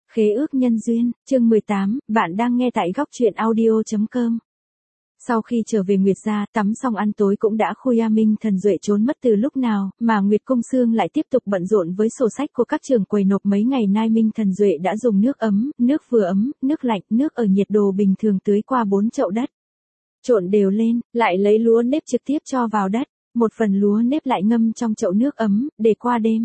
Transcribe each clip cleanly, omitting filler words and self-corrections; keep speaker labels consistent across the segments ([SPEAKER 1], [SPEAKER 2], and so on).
[SPEAKER 1] Khế ước nhân duyên, chương 18, bạn đang nghe tại góc truyện audio.com. Sau khi trở về Nguyệt gia, tắm xong ăn tối cũng đã khuya. Minh Thần Duệ trốn mất từ lúc nào, mà Nguyệt Công Xương lại tiếp tục bận rộn với sổ sách của các trường quầy nộp. Mấy ngày nay Minh Thần Duệ đã dùng nước ấm, nước vừa ấm, nước lạnh, nước ở nhiệt độ bình thường tưới qua 4 chậu đất. Trộn đều lên, lại lấy lúa nếp trực tiếp cho vào đất, một phần lúa nếp lại ngâm trong chậu nước ấm, để qua đêm.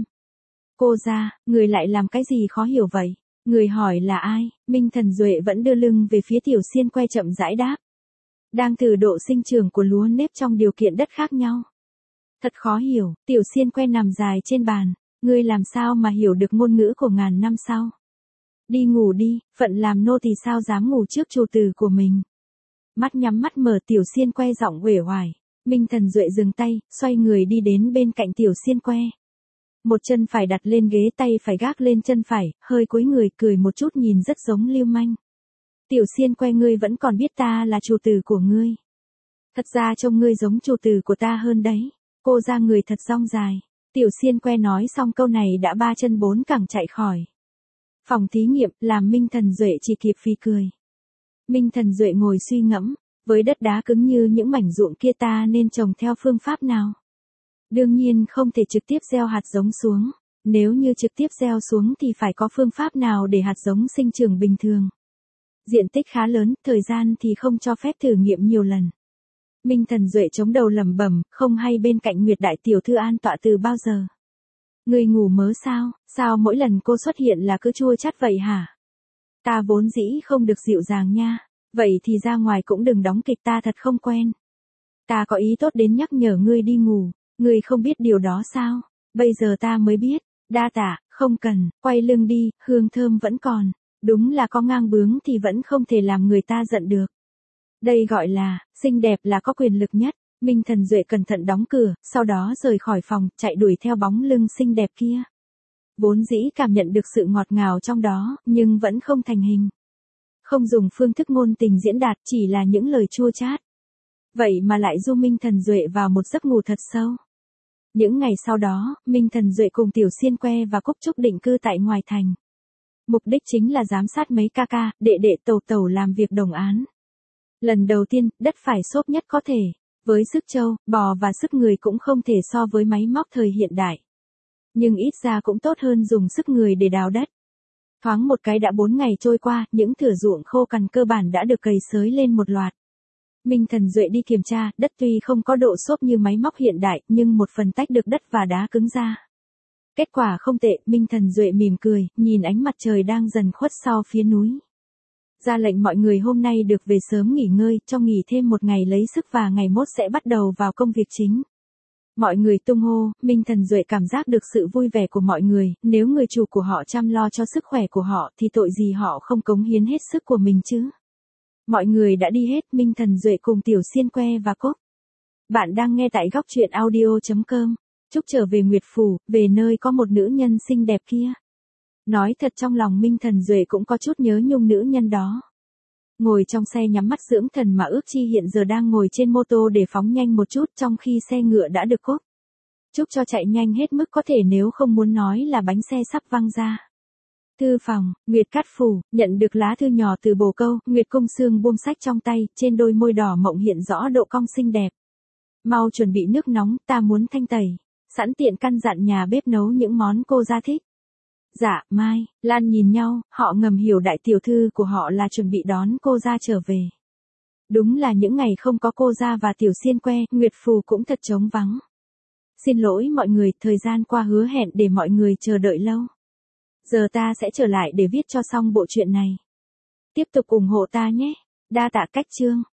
[SPEAKER 1] Cô ra, người lại làm cái gì khó hiểu vậy? Người hỏi là ai? Minh Thần Duệ vẫn đưa lưng về phía Tiểu Xiên Que chậm rãi đáp. Đang thử độ sinh trưởng của lúa nếp trong điều kiện đất khác nhau. Thật khó hiểu, Tiểu Xiên Que nằm dài trên bàn. Ngươi làm sao mà hiểu được ngôn ngữ của ngàn năm sau? Đi ngủ đi, phận làm nô thì sao dám ngủ trước chủ tử của mình. Mắt nhắm mắt mở, Tiểu Xiên Que giọng uể oải. Minh Thần Duệ dừng tay, xoay người đi đến bên cạnh Tiểu Xiên Que. Một chân phải đặt lên ghế, tay phải gác lên chân phải, hơi cúi người, cười một chút nhìn rất giống lưu manh. Tiểu Xiên Que, ngươi vẫn còn biết ta là chủ tử của ngươi. Thật ra trông ngươi giống chủ tử của ta hơn đấy. Cô ra người thật dong dài. Tiểu Xiên Que nói xong câu này đã 3 chân 4 cẳng chạy khỏi phòng thí nghiệm, làm Minh Thần Duệ chỉ kịp phì cười. Minh Thần Duệ ngồi suy ngẫm, với đất đá cứng như những mảnh ruộng kia ta nên trồng theo phương pháp nào? Đương nhiên không thể trực tiếp gieo hạt giống xuống. Nếu như trực tiếp gieo xuống thì phải có phương pháp nào để hạt giống sinh trưởng bình thường. Diện tích khá lớn, thời gian thì không cho phép thử nghiệm nhiều lần. Minh Thần Duệ chống đầu lẩm bẩm, không hay bên cạnh Nguyệt đại tiểu thư an tọa từ bao giờ? Người ngủ mớ sao? Sao mỗi lần cô xuất hiện là cứ chua chát vậy hả? Ta vốn dĩ không được dịu dàng nha. Vậy thì ra ngoài cũng đừng đóng kịch, ta thật không quen. Ta có ý tốt đến nhắc nhở ngươi đi ngủ. Ngươi không biết điều đó sao? Bây giờ ta mới biết. Đa tạ, không cần, quay lưng đi, hương thơm vẫn còn. Đúng là có ngang bướng thì vẫn không thể làm người ta giận được. Đây gọi là, xinh đẹp là có quyền lực nhất. Minh Thần Duệ cẩn thận đóng cửa, sau đó rời khỏi phòng, chạy đuổi theo bóng lưng xinh đẹp kia. Vốn dĩ cảm nhận được sự ngọt ngào trong đó, nhưng vẫn không thành hình. Không dùng phương thức ngôn tình diễn đạt, chỉ là những lời chua chát. Vậy mà lại du Minh Thần Duệ vào một giấc ngủ thật sâu. Những ngày sau đó, Minh Thần Duệ cùng Tiểu Xiên Que và Cúc Trúc định cư tại ngoài thành. Mục đích chính là giám sát mấy ca ca, đệ đệ tẩu tẩu làm việc đồng án. Lần đầu tiên, đất phải xốp nhất có thể. Với sức trâu, bò và sức người cũng không thể so với máy móc thời hiện đại. Nhưng ít ra cũng tốt hơn dùng sức người để đào đất. Thoáng một cái đã 4 ngày trôi qua, những thửa ruộng khô cằn cơ bản đã được cày xới lên một loạt. Minh Thần Duệ đi kiểm tra, đất tuy không có độ xốp như máy móc hiện đại, nhưng một phần tách được đất và đá cứng ra. Kết quả không tệ, Minh Thần Duệ mỉm cười, nhìn ánh mặt trời đang dần khuất sau phía núi. Ra lệnh mọi người hôm nay được về sớm nghỉ ngơi, cho nghỉ thêm một ngày lấy sức và ngày mốt sẽ bắt đầu vào công việc chính. Mọi người tung hô, Minh Thần Duệ cảm giác được sự vui vẻ của mọi người, nếu người chủ của họ chăm lo cho sức khỏe của họ thì tội gì họ không cống hiến hết sức của mình chứ. Mọi người đã đi hết, Minh Thần Duệ cùng Tiểu Xiên Que và Cúc. Bạn đang nghe tại góc truyện audio.com. Trúc trở về Nguyệt Phủ, về nơi có một nữ nhân xinh đẹp kia. Nói thật trong lòng Minh Thần Duệ cũng có chút nhớ nhung nữ nhân đó. Ngồi trong xe nhắm mắt dưỡng thần mà ước chi hiện giờ đang ngồi trên mô tô để phóng nhanh một chút trong khi xe ngựa đã được Cúc Trúc cho chạy nhanh hết mức có thể, nếu không muốn nói là bánh xe sắp văng ra. Thư phòng, Nguyệt Cát Phủ, nhận được lá thư nhỏ từ bồ câu, Nguyệt Công Xương buông sách trong tay, trên đôi môi đỏ mộng hiện rõ độ cong xinh đẹp. Mau chuẩn bị nước nóng, ta muốn thanh tẩy. Sẵn tiện căn dặn nhà bếp nấu những món cô ra thích. Dạ, Mai, Lan nhìn nhau, họ ngầm hiểu đại tiểu thư của họ là chuẩn bị đón cô ra trở về. Đúng là những ngày không có cô ra và Tiểu Xiên Que, Nguyệt Phủ cũng thật trống vắng. Xin lỗi mọi người, thời gian qua hứa hẹn để mọi người chờ đợi lâu. Giờ ta sẽ trở lại để viết cho xong bộ truyện này. Tiếp tục ủng hộ ta nhé. Đa tạ cách chương.